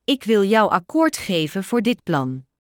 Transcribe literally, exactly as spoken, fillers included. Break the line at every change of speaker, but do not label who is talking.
Ik wil jou akkoord geven voor dit plan.